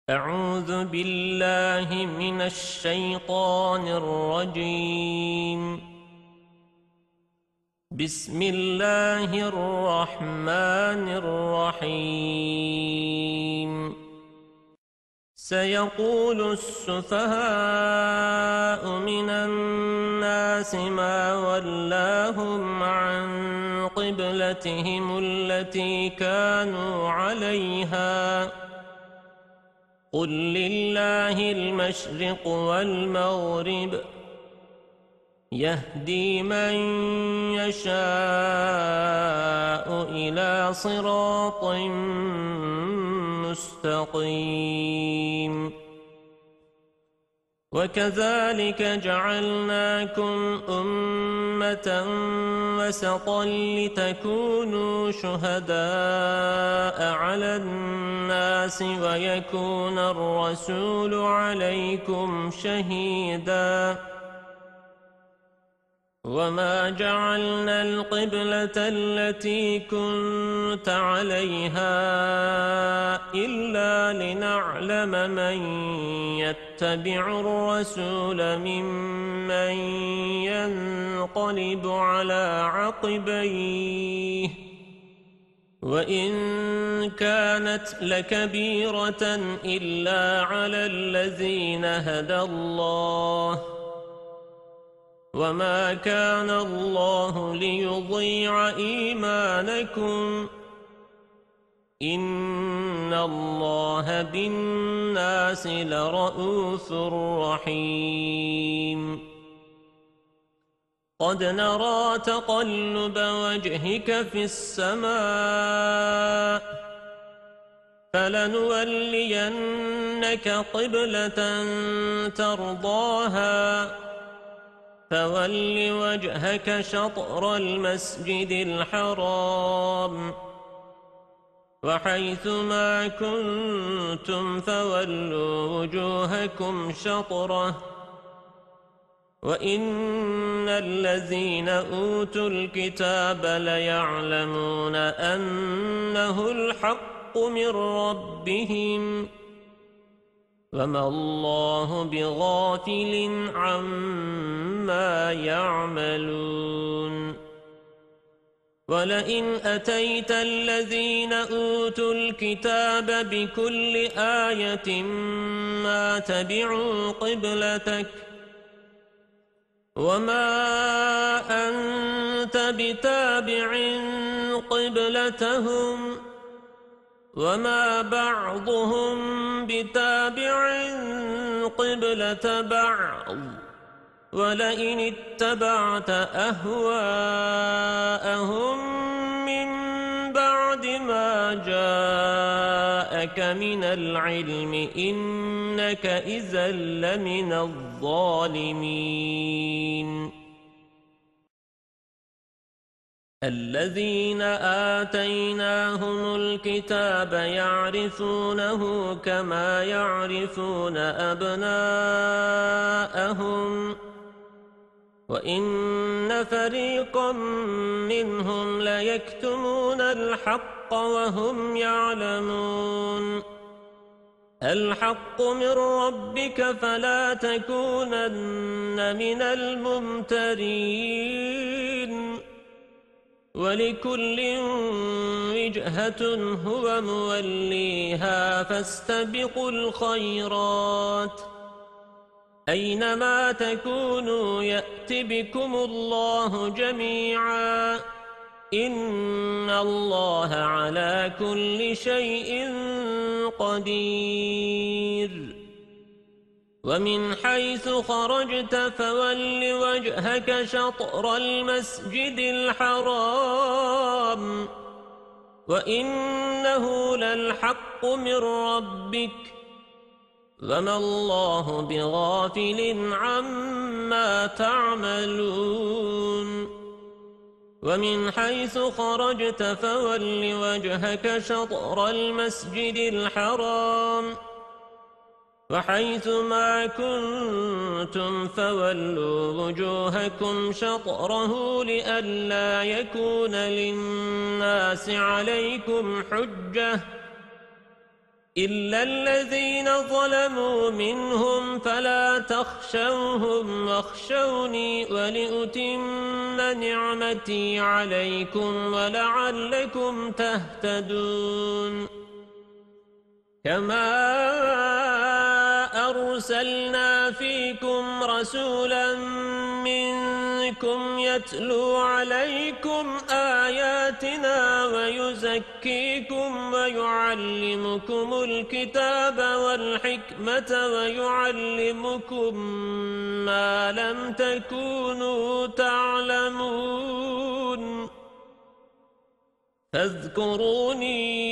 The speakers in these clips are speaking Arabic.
أعوذ بالله من الشيطان الرجيم. بسم الله الرحمن الرحيم. سيقول السفهاء من الناس ما ولاهم عن قبلتهم التي كانوا عليها قل لله المشرق والمغرب يهدي من يشاء إلى صراط مستقيم. وكذلك جعلناكم أمة وسطا لتكونوا شهداء على الناس ويكون الرسول عليكم شهيدا. وما جعلنا القبلة التي كنت عليها إلا لنعلم من يتبع الرسول ممن ينقلب على عقبيه وإن كانت لكبيرة إلا على الذين هدى الله وما كان الله ليضيع إيمانكم إن الله بالناس لرءوف رحيم. قد نرى تقلب وجهك في السماء فلنولينك قبلة ترضاها فول وجهك شطر المسجد الحرام وحيث ما كنتم فولوا وجوهكم شطره وإن الذين أوتوا الكتاب ليعلمون أنه الحق من ربهم وما الله بغافل عما يعملون. ولئن أتيت الذين أوتوا الكتاب بكل آية ما تبعوا قبلتك وما أنت بتابع قبلتهم وما بعضهم بتابع قبلة بعض ولئن اتبعت أهواءهم من بعد ما جاءك من العلم إنك إذا لمن الظالمين. الذين آتيناهم الكتاب يعرفونه كما يعرفون أبناءهم وإن فريقا منهم ليكتمون الحق وهم يعلمون. الحق من ربك فلا تكونن من الممترين ولكل وجهة هو موليها فاستبقوا الخيرات أينما تكونوا يأت بكم الله جميعا إن الله على كل شيء قدير. ومن حيث خرجت فول وجهك شطر المسجد الحرام وإنه للحق من ربك وما الله بغافل عما تعملون. ومن حيث خرجت فول وجهك شطر المسجد الحرام وحيث ما كنتم فولوا وجوهكم شطره لئلا يكون للناس عليكم حجة إلا الذين ظلموا منهم فلا تخشوهم واخشوني ولأتم نعمتي عليكم ولعلكم تهتدون كما أرسلنا فيكم رسولا منكم يتلو عليكم آياتنا ويزكيكم ويعلمكم الكتاب والحكمة ويعلمكم ما لم تكونوا تعلمون فاذكروني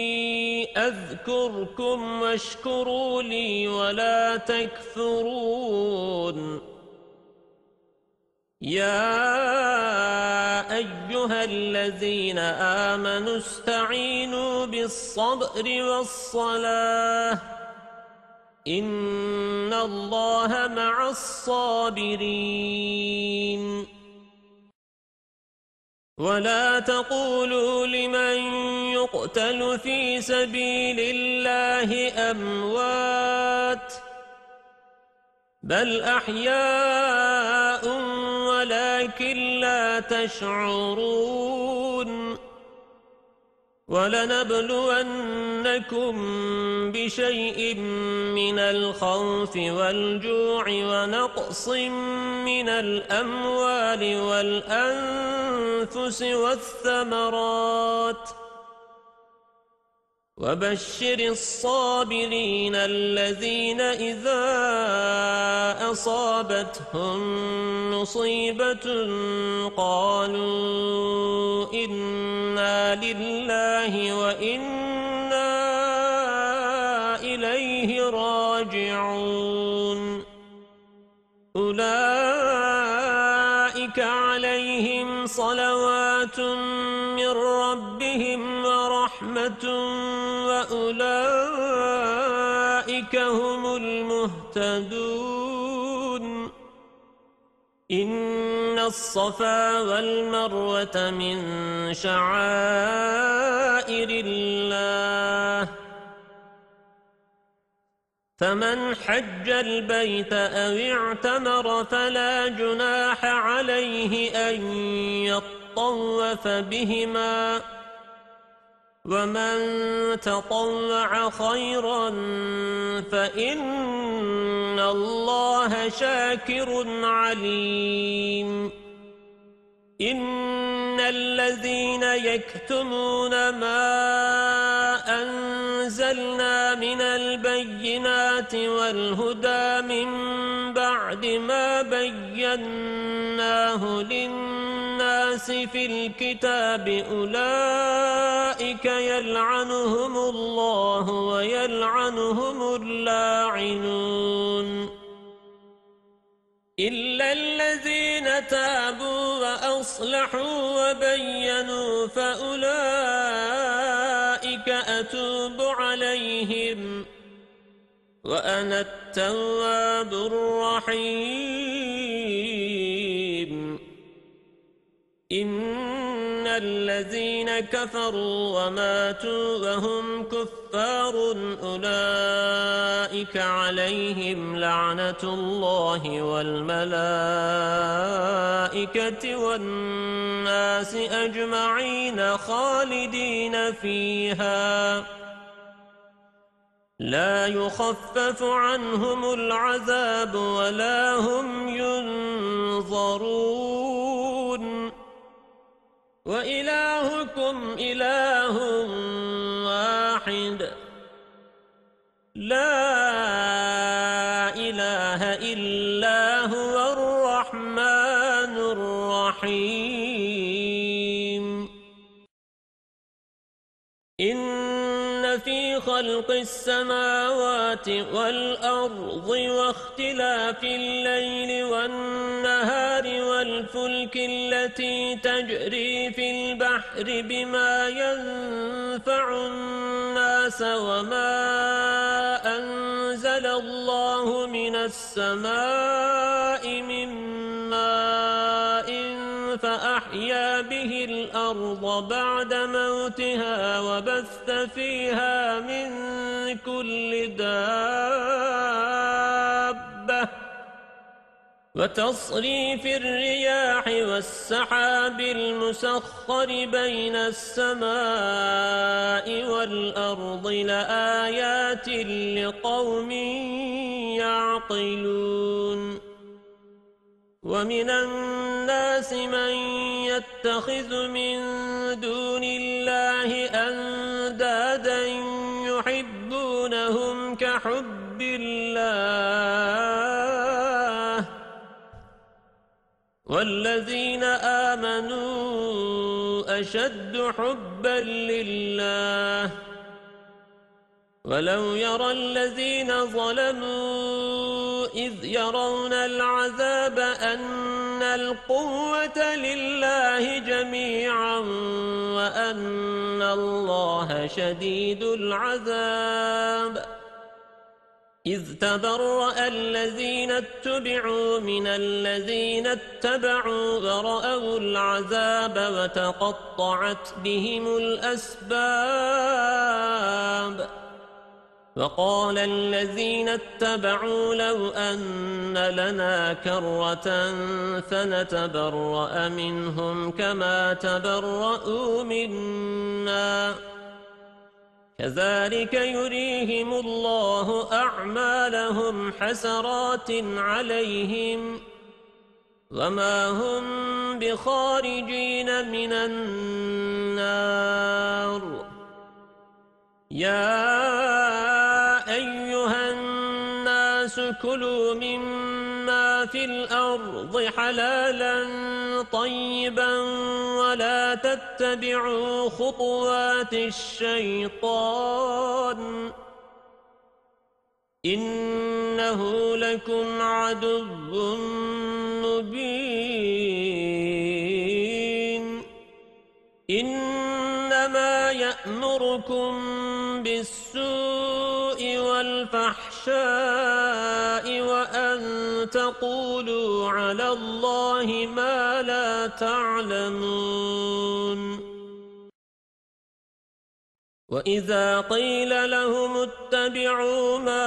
أذكركم واشكروا لي ولا تكفرون يا أيها الذين آمنوا استعينوا بالصبر والصلاة إن الله مع الصابرين ولا تقولوا لمن يقتل في سبيل الله أموات بل أحياء ولكن لا تشعرون ولنبلونكم بشيء من الخوف والجوع ونقص من الأموال والأنفس والثمرات وبشر الصابرين الذين إذا أصابتهم مصيبة قالوا إنا لله وإنا إليه راجعون أولئك عليهم صلوات من ربهم ورحمة وأولئك هم المهتدون إن الصفا والمروة من شعائر الله فمن حج البيت أو اعتمر فلا جناح عليه أن يطوف بهما ومن تطوع خيرا فإن الله شاكر عليم إن الذين يكتمون ما أنزلنا من البينات والهدى من بعد ما بيناه للناس في الكتاب أولئك يلعنهم الله ويلعنهم اللاعنون إلا الذين تابوا وأصلحوا وبينوا فأولئك أتوب عليهم وأنا التواب الرحيم إن الذين كفروا وماتوا وهم كفار أولئك عليهم لعنة الله والملائكة والناس أجمعين خالدين فيها لا يخفف عنهم العذاب ولا هم ينظرون وإلهكم إله واحد لا إله إلا هو الرحمن الرحيم إن في خلق السماوات والأرض واختلاف الليل والنهار والفلك التي تجري في البحر بما ينفع الناس وما أنزل الله من السماء من ماء فأحيا به الأرض بعد موتها وبث فيها من كل دابة وتصريف الرياح والسحاب المسخر بين السماء والأرض لآيات لقوم يعقلون ومن الناس من يتخذ من دون الله أندادا يحبونهم كحب الله والذين آمنوا أشد حبا لله ولو يرى الذين ظلموا إذ يرون العذاب أن القوة لله جميعا وأن الله شديد العذاب إذ تبرأ الذين اتبعوا من الذين اتبعوا ورأوا العذاب وتقطعت بهم الأسباب وقال الذين اتبعوا لو أن لنا كرة فنتبرأ منهم كما تبرأوا منا كذلك يريهم الله أعمالهم حسرات عليهم وما هم بخارجين من النار يا أيها الناس كلوا مما في الأرض حلالا طيبا ولا تتبعوا خطوات الشيطان إنه لكم عدو مبين إنما يأمركم بالسوء والفحشاء وأن تقولوا على الله ما لا تعلمون وإذا قيل لهم اتبعوا ما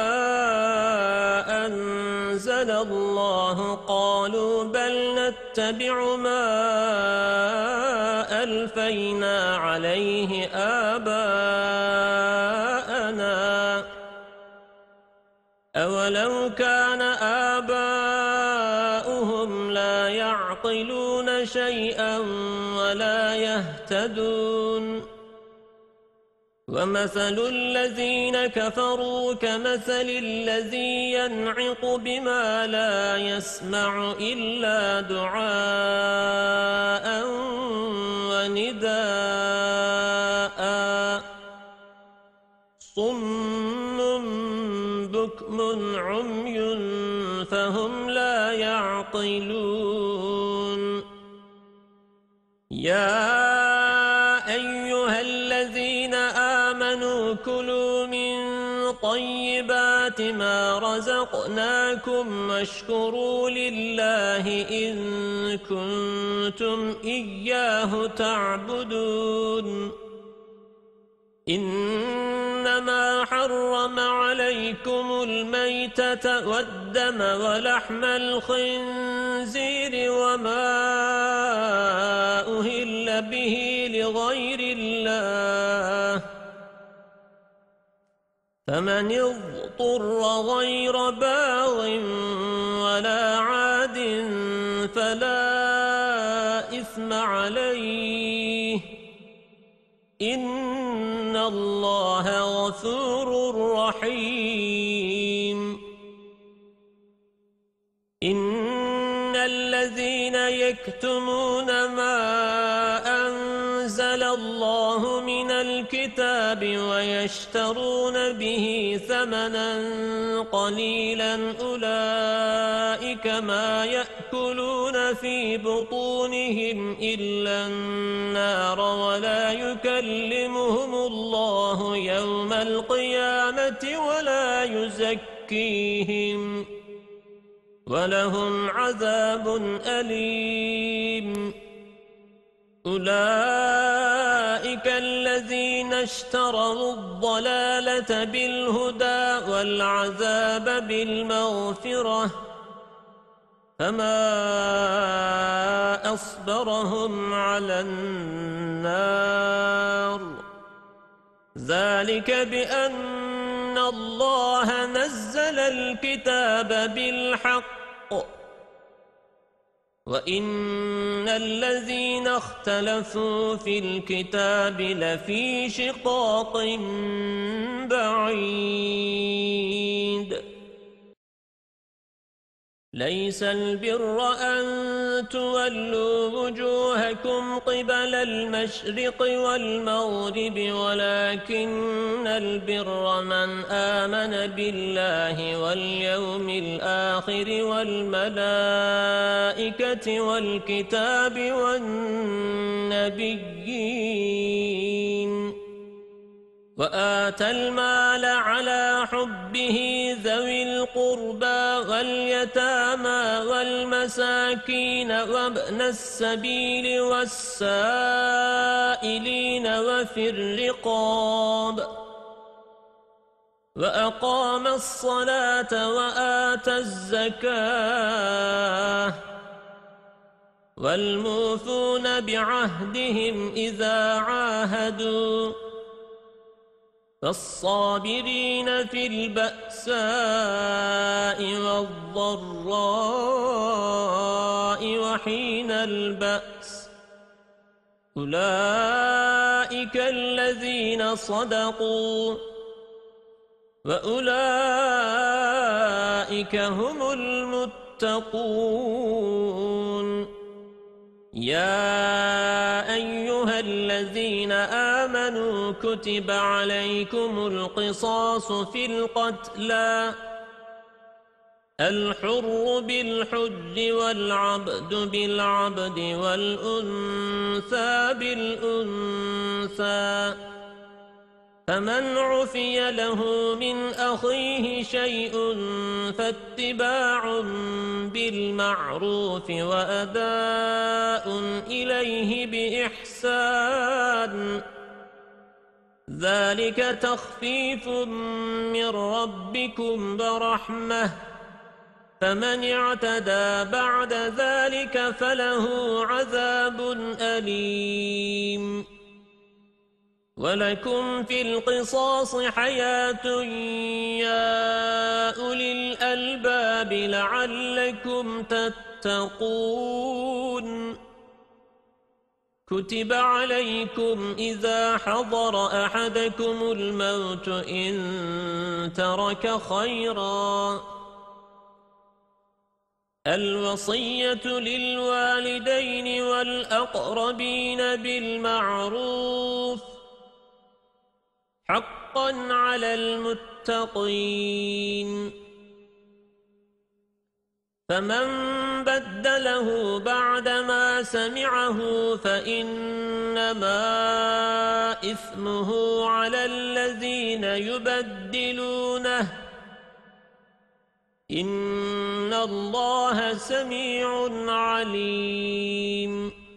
أنزل الله قالوا بل نتبع ما ألفينا عليه آباءنا أولو كان آباؤهم لا يعقلون شيئا ولا يهتدون ومثل الذين كفروا كمثل الذي ينعق بما لا يسمع إلا دعاء ونداء صم بكم عمي فهم لا يعقلون يا أيها الذين آمنوا كلوا من طيبات ما رزقناكم واشكروا لله إن كنتم إياه تعبدون إنما حرم عليكم الميتة والدم ولحم الخنزير وما أهل به لغير الله فمن اضطر غير باغ ولا عاد فلا إثم عليه إن الله غفور رحيم إن الذين يكتمون ما أنزل الله من الكتاب ويشترون به ثمنا قليلا أولئك ما يأكلون في بطونهم إلا النار ولا يكلمهم الله يوم القيامة ولا يزكيهم ولهم عذاب أليم. أولئك الذين اشتروا الضلالة بالهدى والعذاب بالمغفرة فما أصبرهم على النار ذلك بأن الله نزل الكتاب بالحق وَإِنَّ الَّذِينَ اخْتَلَفُوا فِي الْكِتَابِ لَفِي شِقَاقٍ بَعِيدٍ لَيْسَ الْبِرَّ أَن تُوَلُّوا وُجُوهَكُمْ قِبَلَ الْمَشْرِقِ وَالْمَغْرِبِ وَلَكِنَّ الْبِرَّ مَنْ آمَنَ بِاللَّهِ وَالْيَوْمِ الْآخِرِ وَالْمَلَائِكَةِ وَالْكِتَابِ وَالنَّبِيِّينَ وَآتَى المال على حبه ذوي القربى واليتامى والمساكين وابن السبيل والسائلين وفي الرقاب وأقام الصلاة وآتى الزكاة والموفون بعهدهم إذا عاهدوا فالصابرين في البأساء والضراء وحين البأس أولئك الذين صدقوا وأولئك هم المتقون يا أيها الذين آمنوا كتب عليكم القصاص في القتلى الحر بالحر والعبد بالعبد والأنثى بالأنثى فمن عفي له من أخيه شيء فاتباع بالمعروف وأداء إليه بإحسان ذلك تخفيف من ربكم ورحمة فمن اعتدى بعد ذلك فله عذاب أليم ولكم في القصاص حياة يا أولي الألباب لعلكم تتقون كتب عليكم إذا حضر أحدكم الموت إن ترك خيرا الوصية للوالدين والأقربين بالمعروف حقا على المتقين فمن بدله بعدما سمعه فإنما إثمه على الذين يبدلونه إن الله سميع عليم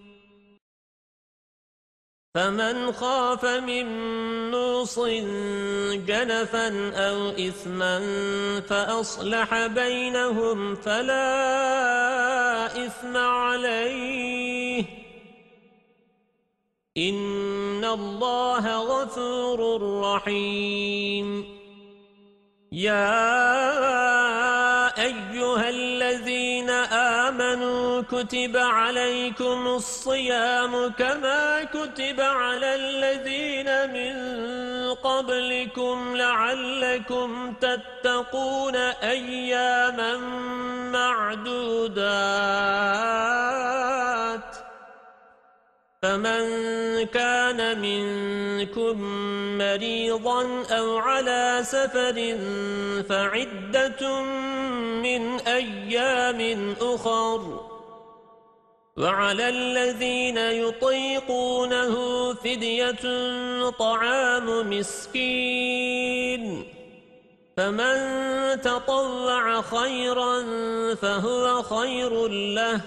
فمن خاف من موص جنفا أو إثما فأصلح بينهم فلا إثم عليه إن الله غفور رحيم يا أيها الذين آمنوا كتب عليكم الصيام كما كتب على الذين من قبلكم لعلكم تتقون أياما معدودات فمن كان منكم مريضا أو على سفر فعدة من أيام أخر وعلى الذين يطيقونه فدية طعام مسكين فمن تطوع خيرا فهو خير له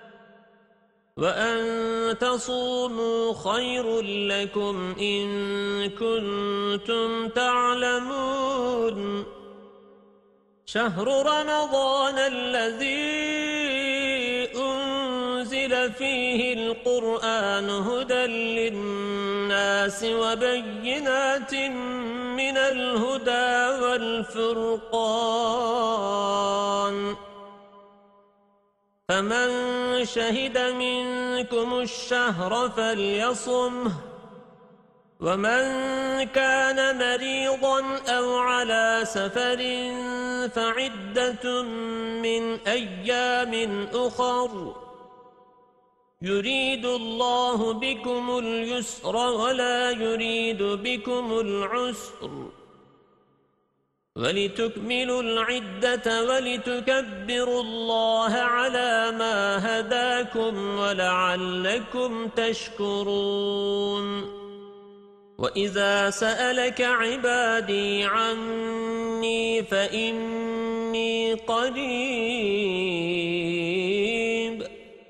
وأن تصوموا خير لكم إن كنتم تعلمون شهر رمضان الذي أنزل فيه القرآن هدى للناس وبينات من الهدى والفرقان فمن شهد منكم الشهر فليصمه ومن كان مريضا أو على سفر فعدة من أيام أخر يريد الله بكم اليسر ولا يريد بكم العسر ولتكملوا العدة ولتكبروا الله على ما هداكم ولعلكم تشكرون وإذا سألك عبادي عني فإني قريب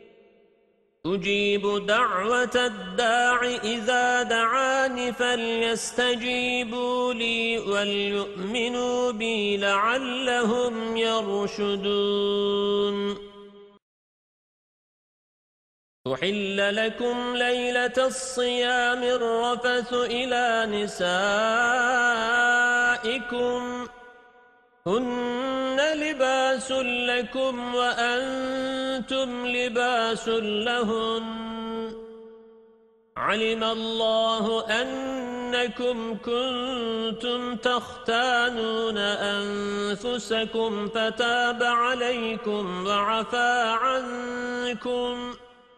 أجيب دعوة الداع إذا دعاني فليستجيبوا لي وليؤمنوا بي لعلهم يرشدون أحل لكم ليلة الصيام الرفث إلى نسائكم هن لباس لكم وأنتم لباس لهن علم الله أنكم كنتم تختانون أنفسكم فتاب عليكم وعفى عنكم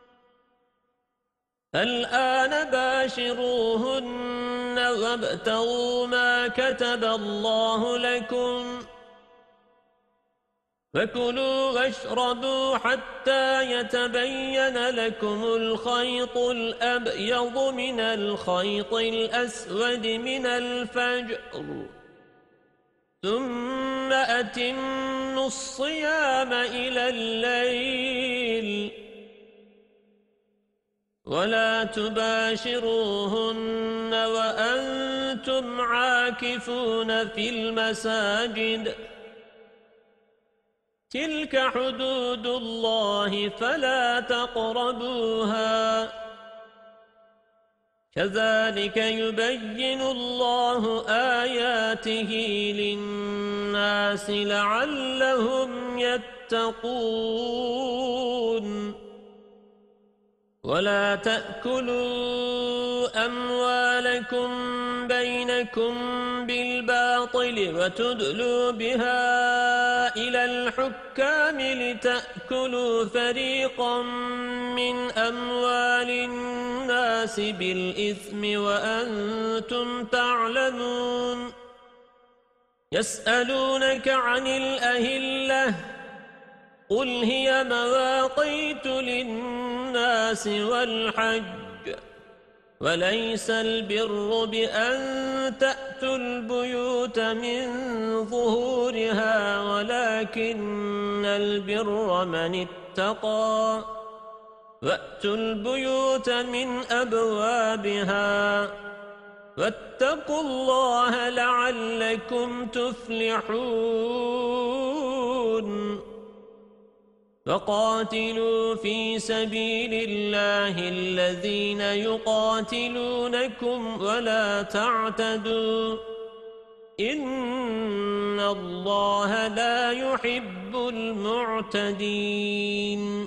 الآن باشروهن وابتغوا ما كتب الله لكم فكلوا واشربوا حتى يتبين لكم الخيط الأبيض من الخيط الأسود من الفجر ثم أتموا الصيام إلى الليل ولا تباشروهن وأنتم عاكفون في المساجد تلك حدود الله فلا تقربوها كذلك يبين الله آياته للناس لعلهم يتقون ولا تأكلوا أموالكم بينكم بالباطل وتدلوا بها إلى الحكام لتأكلوا فريقا من أموال الناس بالإثم وأنتم تعلمون يسألونك عن الأهلة قل هي مواقيت للناس والحج وليس البر بأن تأتوا البيوت من ظهورها ولكن البر من اتقى وأتوا البيوت من أبوابها واتقوا الله لعلكم تفلحون فقاتلوا في سبيل الله الذين يقاتلونكم ولا تعتدوا إن الله لا يحب المعتدين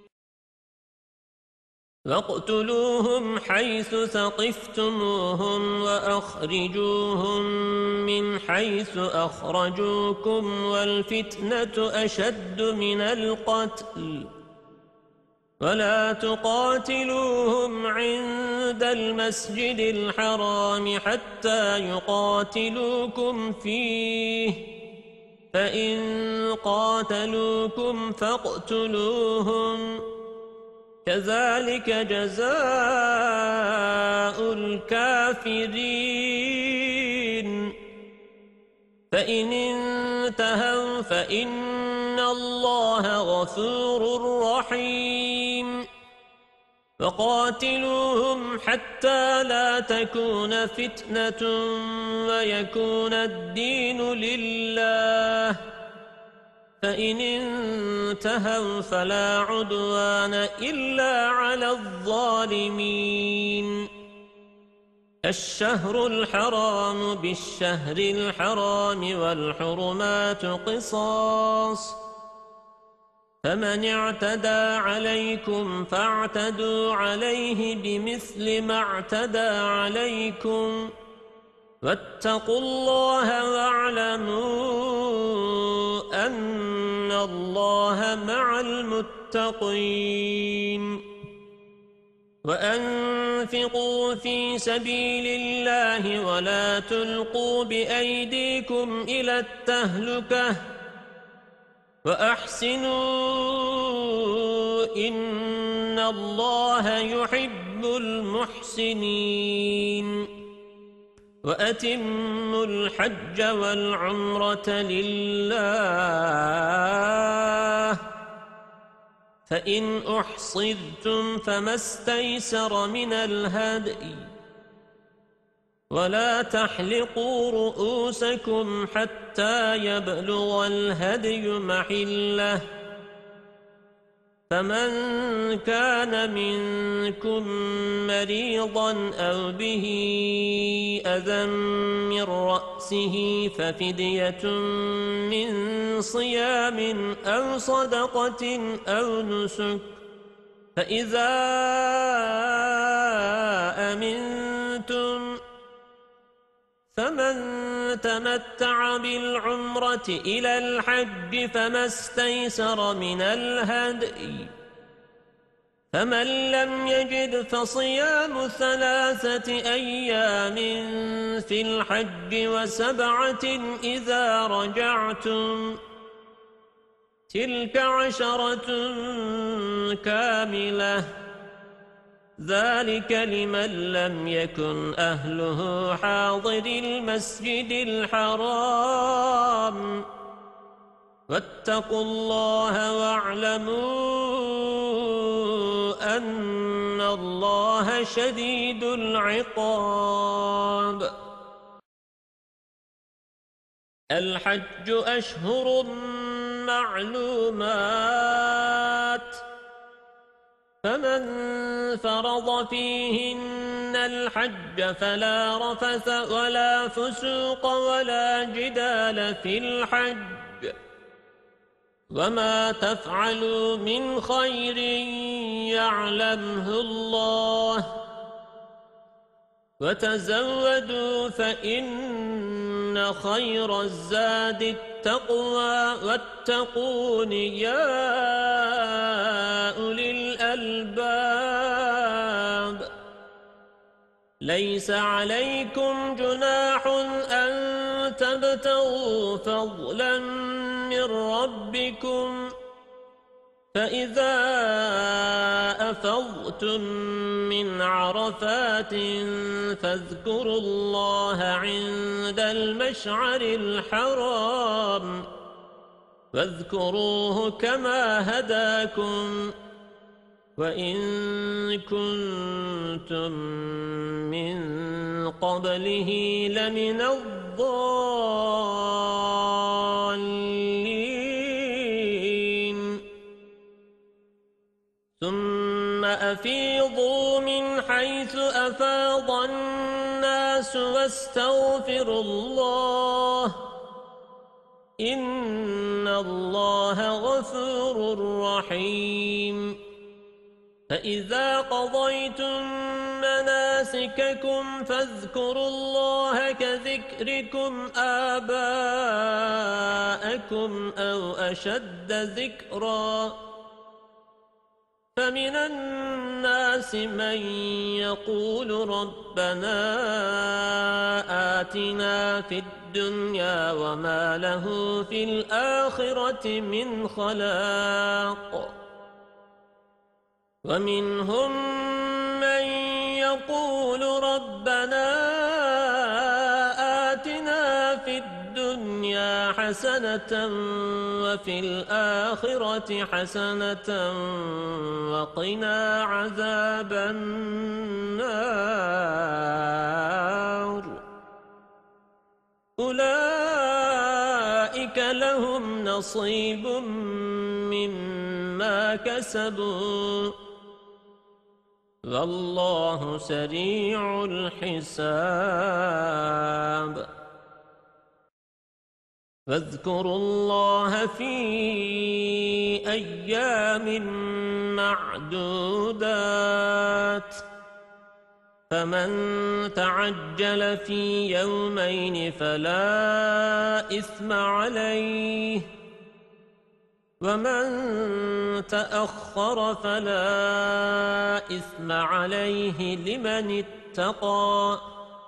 واقتلوهم حيث ثقفتموهم وأخرجوهم من حيث أخرجوكم والفتنة أشد من القتل ولا تقاتلوهم عند المسجد الحرام حتى يقاتلوكم فيه فإن قاتلوكم فاقتلوهم كذلك جزاء الكافرين فإن انتهوا فإن الله غفور رحيم وقاتلوهم حتى لا تكون فتنة ويكون الدين لله فإن انتهوا فلا عدوان إلا على الظالمين الشهر الحرام بالشهر الحرام والحرمات قصاص فمن اعتدى عليكم فاعتدوا عليه بمثل ما اعتدى عليكم واتقوا الله واعلموا أن الله مع المتقين وأنفقوا في سبيل الله ولا تلقوا بأيديكم إلى التهلكة وأحسنوا إن الله يحب المحسنين وأتموا الحج والعمرة لله فإن أحصرتم فما استيسر من الهدي ولا تحلقوا رؤوسكم حتى يبلغ الهدي محله فمن كان منكم مريضا أو به أذى من رأسه ففدية من صيام أو صدقة أو نسك فإذا أمنتم فمن تمتع بالعمرة إلى الحج فما استيسر من الهدي فمن لم يجد فصيام 3 أيام في الحج و7 إذا رجعتم تلك 10 كاملة ذلك لمن لم يكن أهله حاضر المسجد الحرام واتقوا الله واعلموا أن الله شديد العقاب الحج أشهر معلومات فمن فرض فيهن الحج فلا رفث ولا فسوق ولا جدال في الحج وما تفعلوا من خير يعلمه الله وتزودوا فإن خير الزاد التقوى واتقون يا أولي الألباب ليس عليكم جناح أن تبتغوا فضلا من ربكم فإذا أفضتم من عرفات فاذكروا الله عند المشعر الحرام واذكروه كما هداكم وإن كنتم من قبله لمن الضالين ثم أفيضوا من حيث أفاض الناس واستغفروا الله إن الله غفور رحيم فإذا قضيتم مناسككم فاذكروا الله كذكركم آباءكم أو أشد ذكرًا فمن الناس من يقول ربنا آتنا في الدنيا وما له في الآخرة من خلاق ومنهم من يقول ربنا آتنا في الدنيا حسنة وفي الآخرة حسنة وقنا عذاب النار أولئك لهم نصيب مما كسبوا والله سريع الحساب فاذكروا الله في أيام معدودات فمن تعجل في يومين فلا إثم عليه ومن تأخر فلا إثم عليه لمن اتقى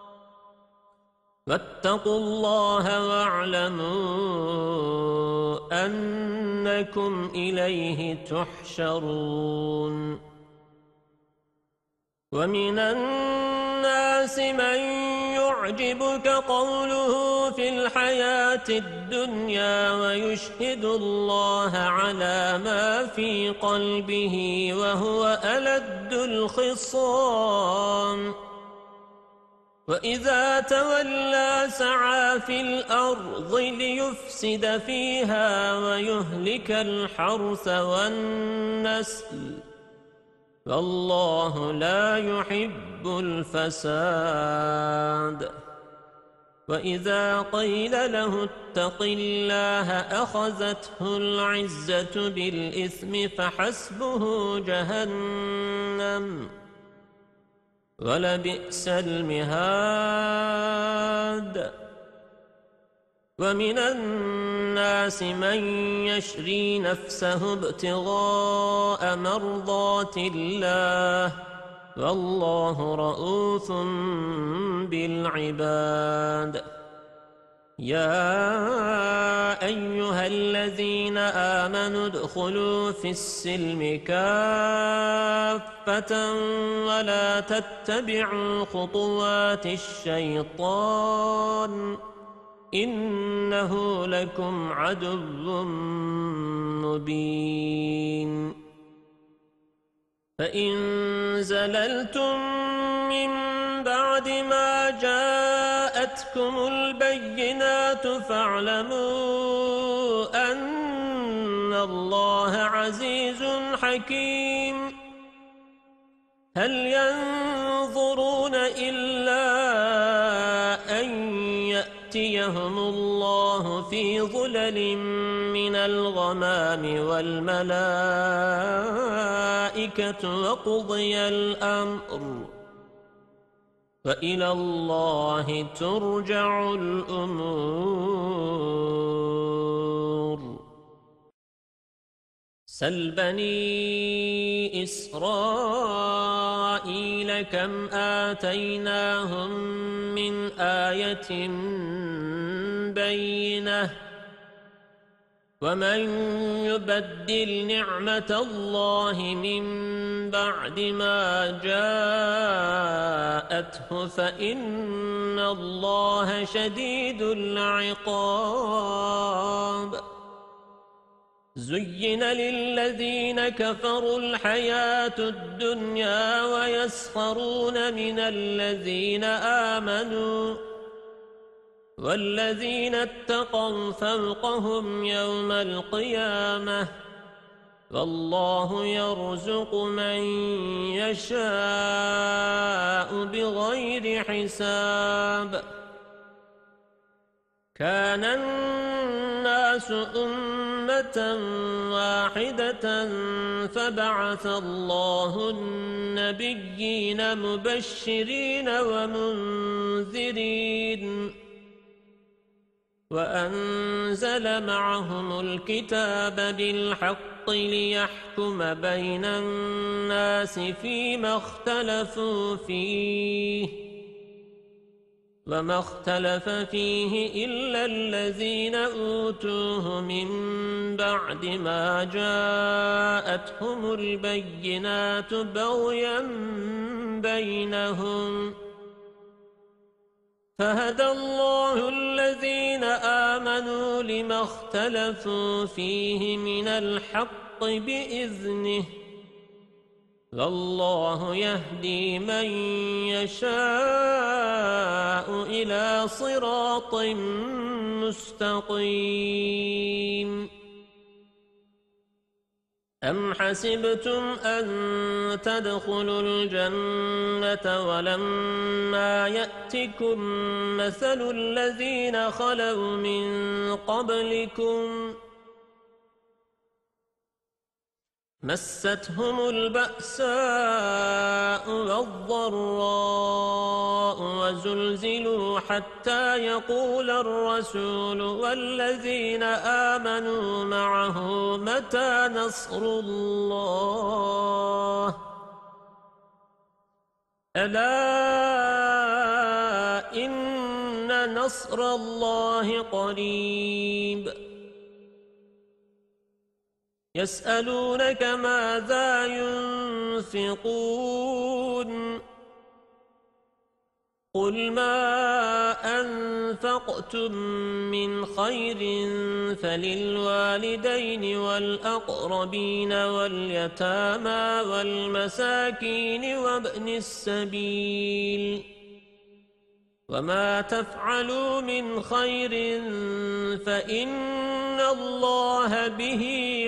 واتقوا الله واعلموا أنكم إليه تحشرون ومن الناس من يعجبك قوله في الحياة الدنيا ويشهد الله على ما في قلبه وهو ألد الخصام وإذا تولى سعى في الأرض ليفسد فيها ويهلك الحرث والنسل والله لا يحب الفساد وإذا قيل له اتق الله أخذته العزة بالإثم فحسبه جهنم ولبئس المهاد ومن الناس من يشري نفسه ابتغاء مرضات الله والله رؤوف بالعباد يا أيها الذين آمنوا ادخلوا في السلم كافة ولا تتبعوا خطوات الشيطان إنه لكم عدو مبين فإن زللتم من بعد ما جاءتكم البينات فاعلموا أن الله عزيز حكيم هل ينظرون إلا أن يأتيهم الله في ظلل من الغمام والملائكة وقضي الأمر وإلى الله ترجع الأمور سل بني إسرائيل كم آتيناهم من آية بينة ومن يبدل نعمة الله من بعد ما جاءته فإن الله شديد العقاب زين للذين كفروا الحياة الدنيا ويسخرون من الذين آمنوا والذين اتقوا فوقهم يوم القيامة والله يرزق من يشاء بغير حساب كان الناس أمة واحدة فبعث الله النبيين مبشرين ومنذرين وأنزل معهم الكتاب بالحق ليحكم بين الناس فيما اختلفوا فيه وما اختلف فيه إلا الذين أوتوه من بعد ما جاءتهم البينات بغيا بينهم فهدى الله الذين آمنوا لما اختلفوا فيه من الحق بإذنه والله يهدي من يشاء إلى صراط مستقيم أم حسبتم أن تدخلوا الجنة ولما يأتكم مثل الذين خلوا من قبلكم مستهم البأساء والضراء وزلزلوا حتى يقول الرسول والذين آمنوا معه متى نصر الله ألا إن نصر الله قريب يسألونك ماذا ينفقون قل ما أنفقتم من خير فللوالدين والأقربين واليتامى والمساكين وابن السبيل وما تفعلوا من خير فإن الله به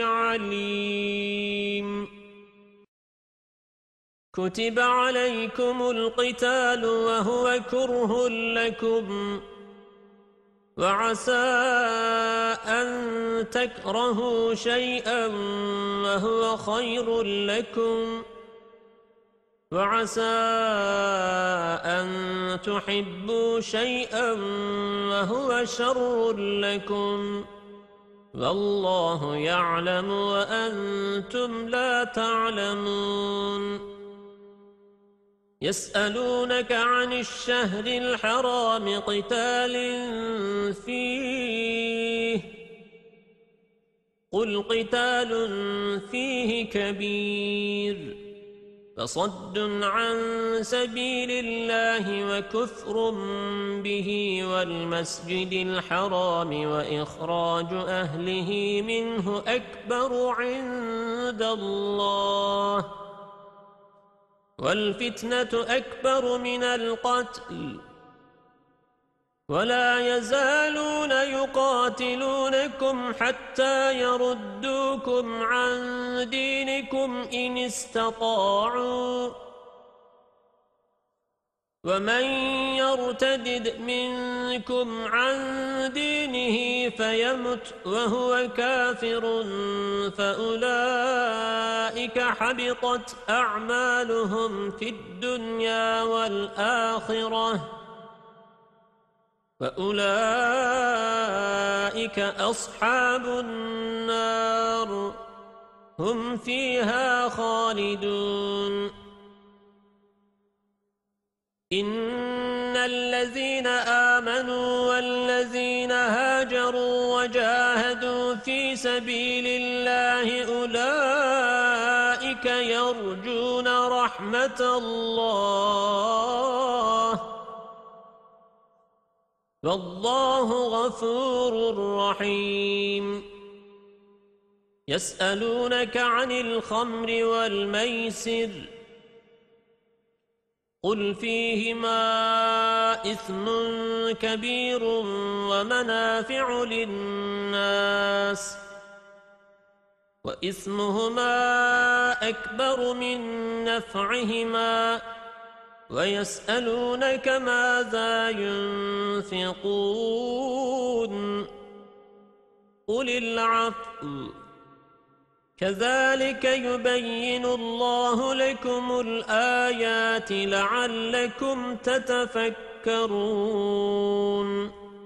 عليم كتب عليكم القتال وهو كره لكم وعسى أن تكرهوا شيئا وهو خير لكم وعسى أن تحبوا شيئا وهو شر لكم والله يعلم وأنتم لا تعلمون يسألونك عن الشهر الحرام قتال فيه قل قتال فيه كبير فصد عن سبيل الله وكفر به والمسجد الحرام وإخراج أهله منه أكبر عند الله والفتنة أكبر من القتل ولا يزالون يقاتلونكم حتى يردوكم عن دينكم إن استطاعوا ومن يرتدد منكم عن دينه فيمت وهو كافر فأولئك حبطت أعمالهم في الدنيا والآخرة وأولئك أصحاب النار هم فيها خالدون إن الذين آمنوا والذين هاجروا وجاهدوا في سبيل الله أولئك يرجون رحمة الله والله غفور رحيم يسألونك عن الخمر والميسر قل فيهما إثم كبير ومنافع للناس وإثمهما أكبر من نفعهما ويسألونك ماذا ينفقون قل العفو كذلك يبين الله لكم الآيات لعلكم تتفكرون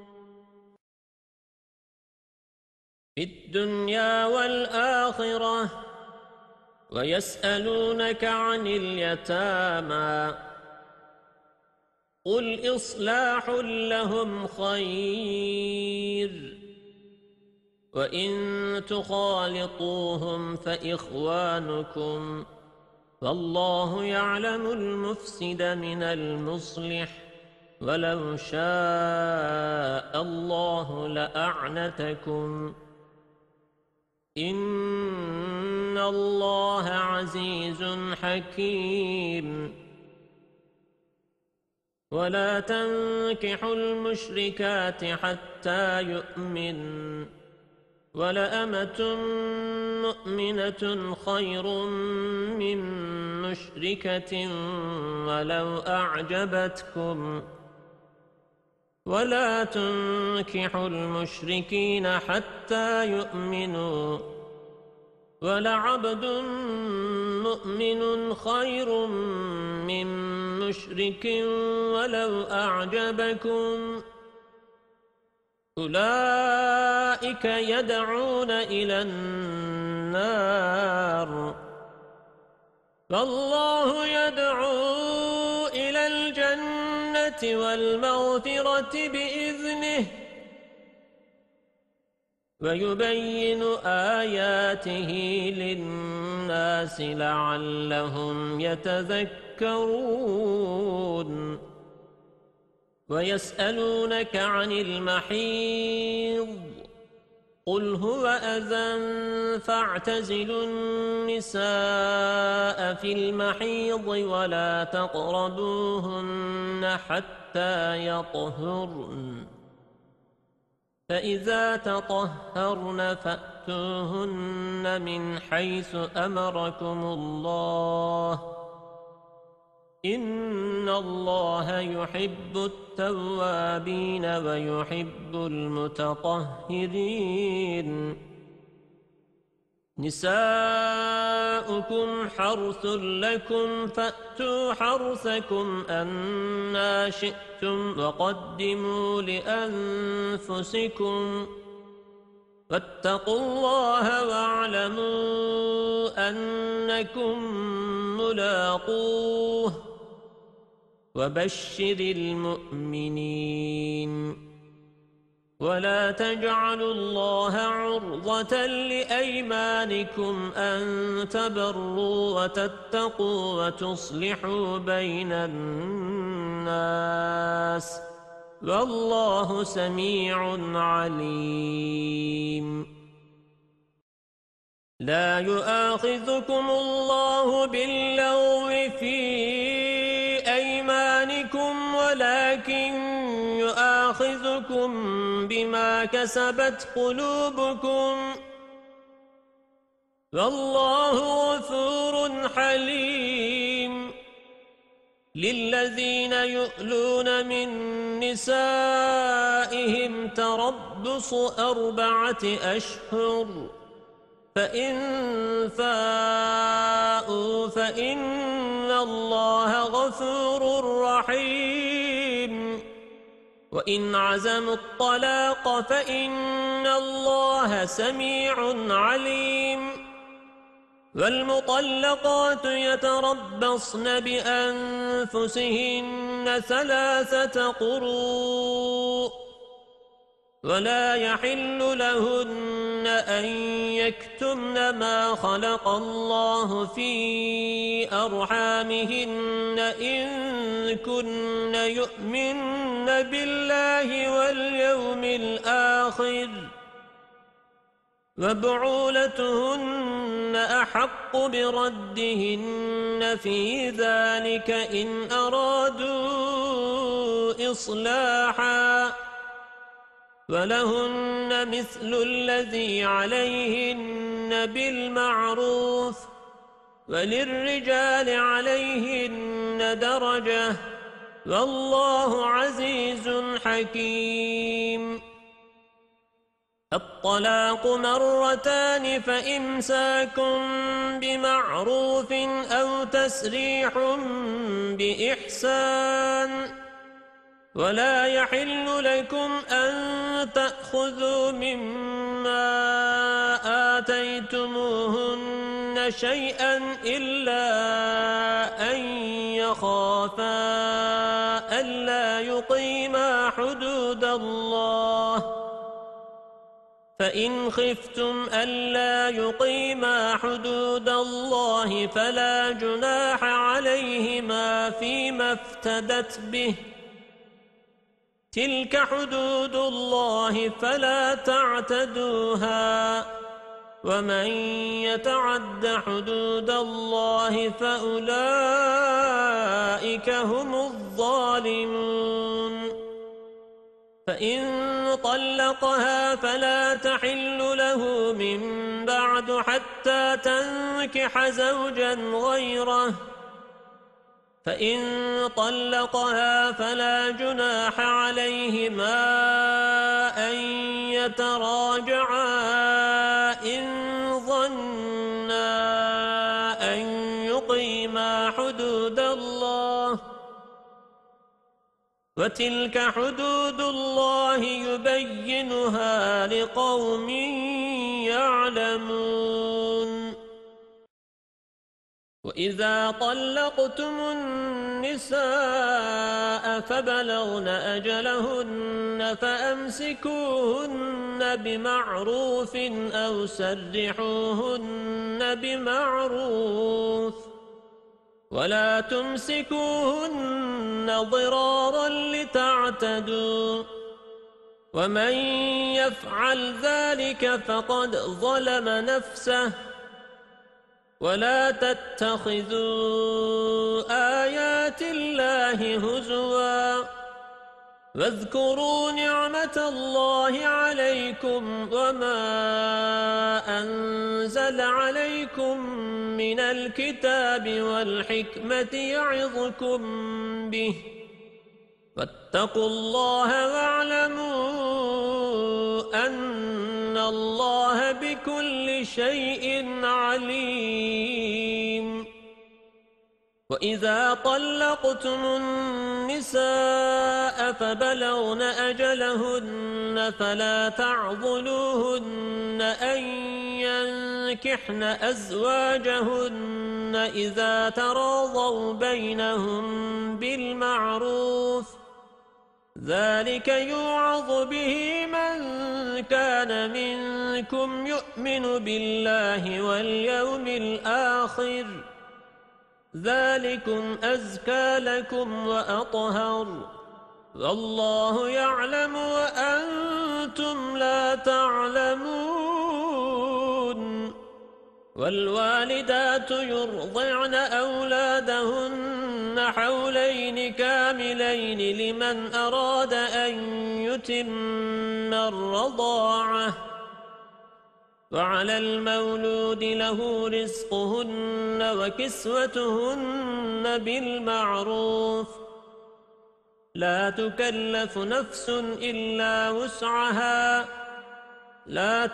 في الدنيا والآخرة ويسألونك عن اليتامى قل إصلاح لهم خير وإن تخالطوهم فإخوانكم والله يعلم المفسد من المصلح ولو شاء الله لأعنتكم إن الله عزيز حكيم ولا تنكحوا المشركات حتى يؤمن ولأمة مؤمنة خير من مشركة ولو أعجبتكم ولا تنكحوا المشركين حتى يؤمنوا ولعبد مؤمن خير من مشرك ولو أعجبكم أولئك يدعون إلى النار فالله يدعو إلى الجنة والمغفرة بإذنه ويبين آياته للناس لعلهم يتذكرون ويسألونك عن المحيض قل هو أذى فاعتزلوا النساء في المحيض ولا تقربوهن حتى يطهرن فإذا تطهرن فأتوهن من حيث أمركم الله إن الله يحب التوابين ويحب المتطهرين نساؤكم حرث لكم فأتوا حرثكم أنى شئتم وقدموا لأنفسكم واتقوا الله واعلموا أنكم ملاقوه وبشر المؤمنين ولا تجعلوا الله عرضة لأيمانكم أن تبروا وتتقوا وتصلحوا بين الناس والله سميع عليم لا يؤاخذكم الله باللغو في أيمانكم ولكن يؤاخذكم بما كسبت قلوبكم والله غفور حليم للذين يؤلون من نسائهم تربص 4 أشهر فإن فاءوا فإن الله غفور رحيم وإن عزموا الطلاق فإن الله سميع عليم والمطلقات يتربصن بأنفسهن 3 قروء ولا يحل لهن أن يكتمن ما خلق الله في أرحامهن إن كن يؤمن بالله واليوم الآخر وبعولتهن أحق بردهن في ذلك إن أرادوا إصلاحا ولهن مثل الذي عليهن بالمعروف وللرجال عليهن درجة والله عزيز حكيم الطلاق 2 فإمساك بمعروف أو تسريح بإحسان ولا يحل لكم أن تأخذوا مما آتيتموهن شيئا إلا أن يخافا ألا يقيما حدود الله فإن خفتم ألا يقيما حدود الله فلا جناح عليهما فيما افتدت به تلك حدود الله فلا تعتدوها ومن يتعد حدود الله فأولئك هم الظالمون فإن طلقها فلا تحل له من بعد حتى تنكح زوجا غيره فإن طلقها فلا جناح عليهما أن يتراجعا إن ظنا أن يقيما حدود الله وتلك حدود الله يبينها لقوم يعلمون وإذا طلقتم النساء فبلغن أجلهن فأمسكوهن بمعروف أو سرحوهن بمعروف ولا تمسكوهن ضرارا لتعتدوا ومن يفعل ذلك فقد ظلم نفسه ولا تتخذوا آيات الله هزوا واذكروا نعمة الله عليكم وما أنزل عليكم من الكتاب والحكمة يعظكم به واتقوا الله واعلموا أن الله بكل شيء عليم وإذا طلقتم النساء فبلغن أجلهن فلا تعضلوهن أن ينكحن أزواجهن إذا تراضوا بينهم بالمعروف ذلك يوعظ به من كان منكم يؤمن بالله واليوم الآخر ذلكم أزكى لكم وأطهر والله يعلم وأنتم لا تعلمون والوالدات يرضعن أولادهن حولين كاملين لمن أراد أن يتم الرضاعة وعلى المولود له رزقهن وكسوتهن بالمعروف لا تكلف نفس إلا وسعها لا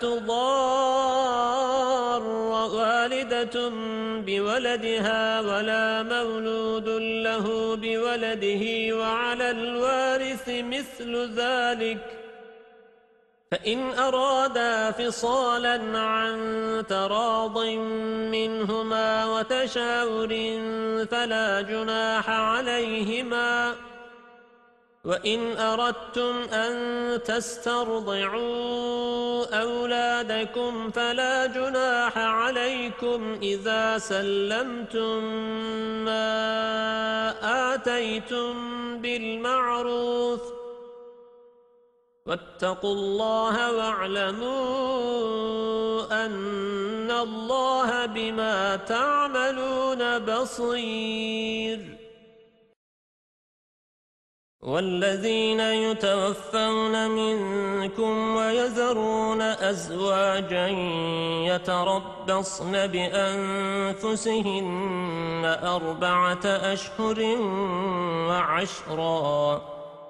تضار والدة بولدها ولا مولود له بولده وعلى الوارث مثل ذلك فإن أرادا فصالا عن تراض منهما وتشاور فلا جناح عليهما وإن أردتم أن تسترضعوا أولادكم فلا جناح عليكم إذا سلمتم ما آتيتم بالمعروف واتقوا الله واعلموا أن الله بما تعملون بصير والذين يتوفون منكم ويذرون أزواجا يتربصن بأنفسهن 4 أشهر وعشرا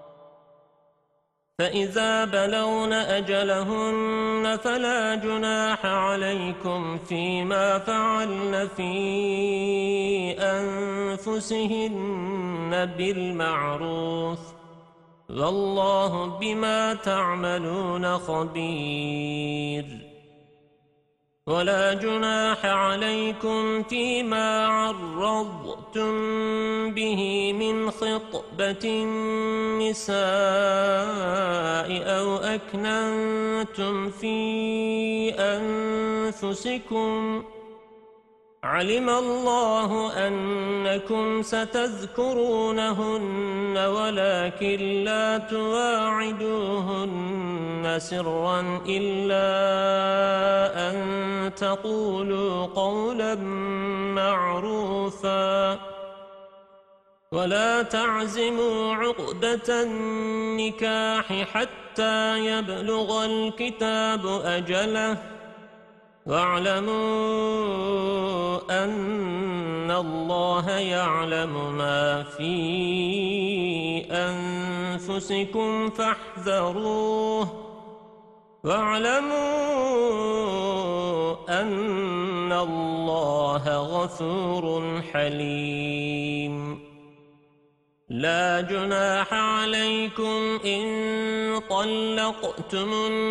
فإذا بلغن أجلهن فلا جناح عليكم فيما فعلن في أنفسهن بالمعروف والله بما تعملون خبير ولا جناح عليكم فيما عرضتم به من خطبة النساء أو أكننتم في أنفسكم علم الله أنكم ستذكرونهن ولكن لا تواعدوهن سرا إلا أن تقولوا قولا معروفا ولا تعزموا عقدة النكاح حتى يبلغ الكتاب أجله واعلموا أن الله يعلم ما في أنفسكم فاحذروه واعلموا أن الله غفور حليم لا جناح عليكم إن طلقتم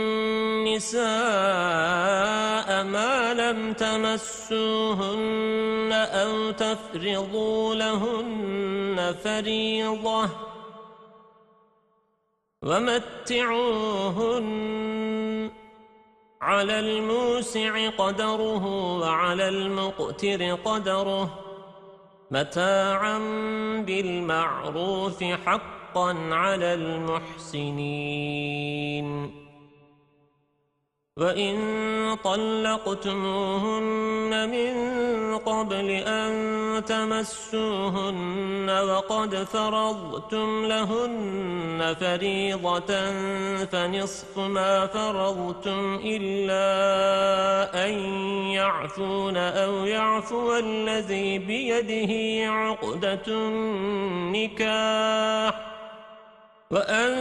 النساء ما لم تمسوهن أو تفرضوا لهن فريضة ومتعوهن على الموسع قدره وعلى المقتر قدره متاعا بالمعروف حقا على المحسنين وإن طلقتموهن من قبل أن تمسوهن وقد فرضتم لهن فريضة فنصف ما فرضتم إلا أن يعفون أو يعفو الذي بيده عقدة النكاح وأن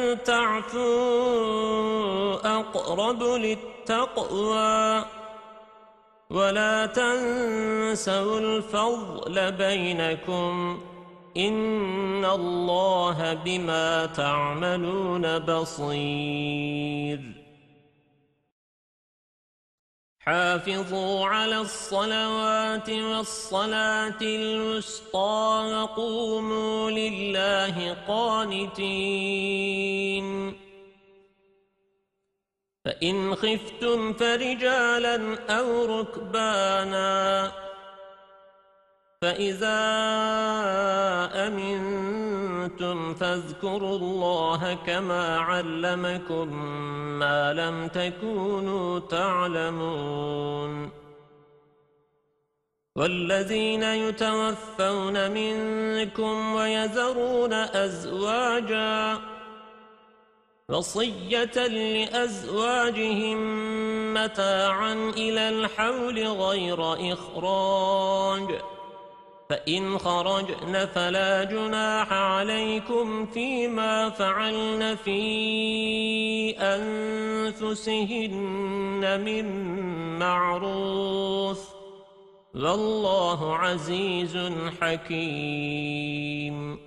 تعفوا أقرب للتقوى ولا تنسوا الفضل بينكم إن الله بما تعملون بصير حافظوا على الصلوات والصلاة الوسطى وقوموا لله قانتين فإن خفتم فرجالا أو ركبانا فإذا أمنتم فاذكروا الله كما علمكم ما لم تكونوا تعلمون والذين يتوفون منكم ويذرون أزواجا وصية لأزواجهم متاعا إلى الحول غير إخراج فإن خرجن فلا جناح عليكم فيما فعلن في أنفسهن من معروف والله عزيز حكيم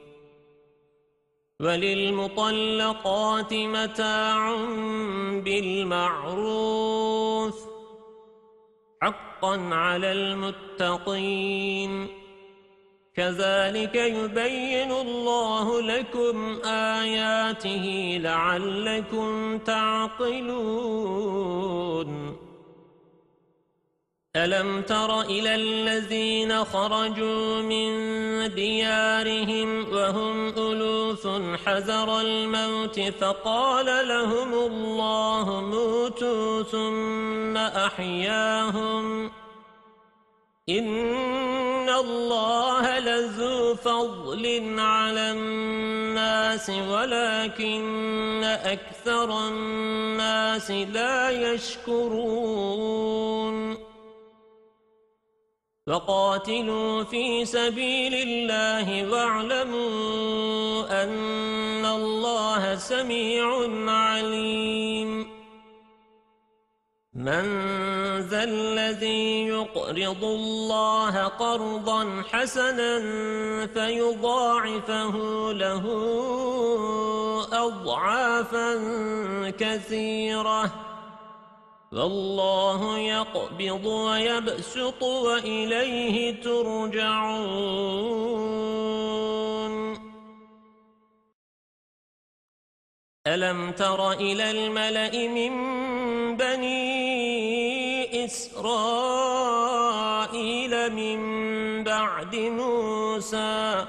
وللمطلقات متاع بالمعروف حقا على المتقين كذلك يبين الله لكم آياته لعلكم تعقلون ألم تر إلى الذين خرجوا من ديارهم وهم ألوف حذر الموت فقال لهم الله موتوا ثم أحياهم إن الله لذو فضل على الناس ولكن أكثر الناس لا يشكرون وقاتلوا في سبيل الله واعلموا أن الله سميع عليم من ذا الذي يقرض الله قرضا حسنا فيضاعفه له أضعافا كثيرة والله يقبض ويبسط وإليه ترجعون ألم تر إلى الملأ من بني إسرائيل من بعد موسى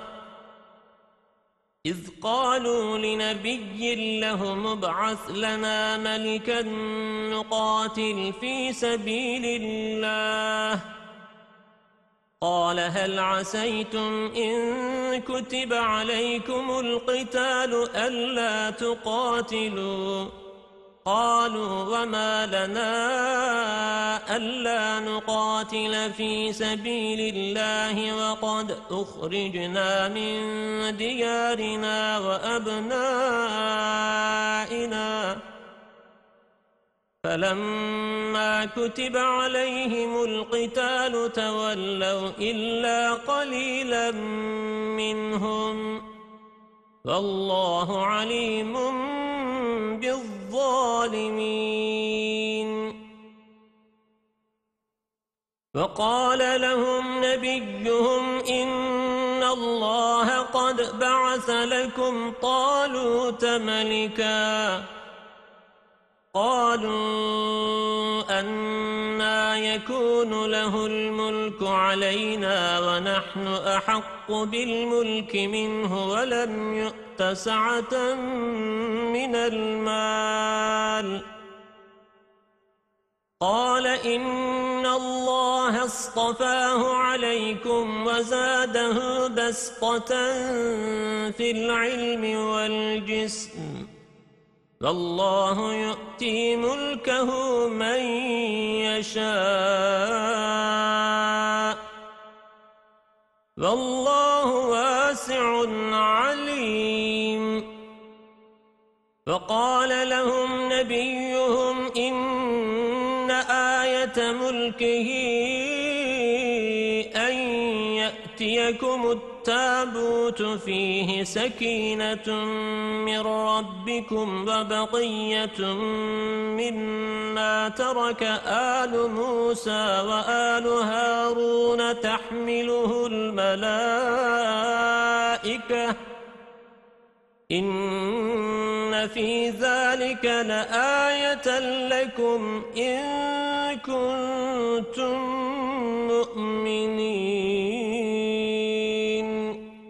إذ قالوا لنبي لهم ابعث لنا ملكا نقاتل في سبيل الله قال هل عسيتم إن كتب عليكم القتال ألا تقاتلوا قالوا وما لنا ألا نقاتل في سبيل الله وقد أخرجنا من ديارنا وأبنائنا فلما كتب عليهم القتال تولوا إلا قليلا منهم والله عليم بالظالمين وقال لهم نبيهم إن الله قد بعث لكم طالوت ملكا قالوا أنى يكون له الملك علينا ونحن أحق بالملك منه ولم يؤت سعة من المال قال إن الله اصطفاه عليكم وزاده بسطة في العلم والجسم والله يؤتي ملكه من يشاء والله واسع عليم وقال لهم نبيهم إن آية ملكه أن يأتيكم التابوت فيه سكينة من ربكم وبقية مما ترك آل موسى وآل هارون تحمله الملائكة إن في ذلك لآية لكم إن كنتم مؤمنين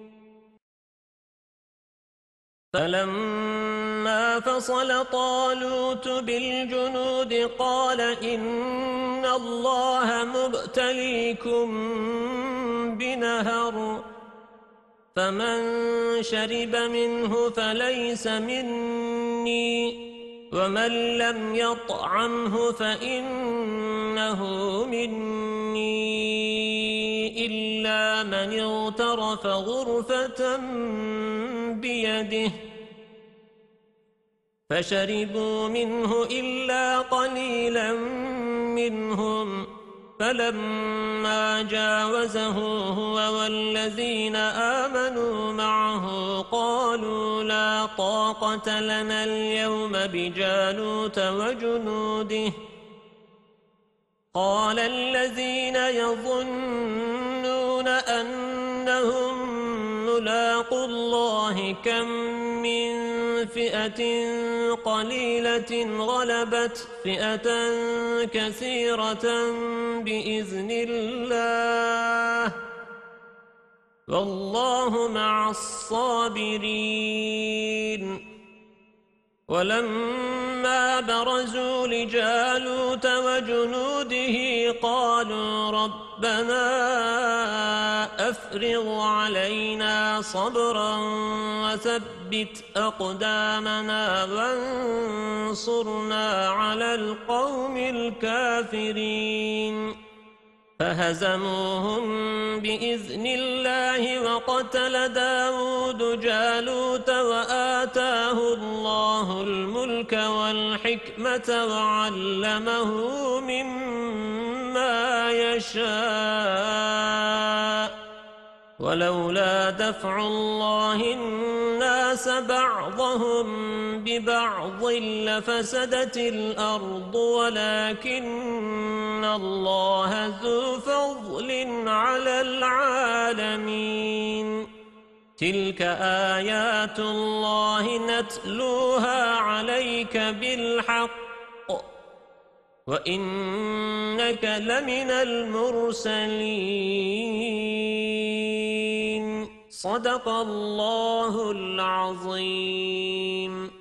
فلما فصل طالوت بالجنود قال إن الله مبتليكم بنهر فمن شرب منه فليس مني ومن لم يطعمه فإنه مني إلا من اغترف غرفة بيده فشربوا منه إلا قليلا منهم فلما جاوزه هو والذين آمنوا معه قالوا لا طاقة لنا اليوم بجالوت وجنوده قال الذين يظنون أنهم ملاقو الله كم من فئة قليلة غلبت فئة كثيرة بإذن الله والله مع الصابرين ولما برزوا لجالوت وجنوده قالوا ربنا أفرغ علينا صبرا وثبت أقدامنا وانصرنا على القوم الكافرين فهزموهم بإذن الله وقتل داود جالوت وآتاه الله الملك والحكمة وعلمه مما يشاء ولولا دفع الله الناس بعضهم ببعض لفسدت الأرض ولكن الله ذو فضل على العالمين تلك آيات الله نتلوها عليك بالحق وإنك وإنك لمن المرسلين. صدق الله العظيم.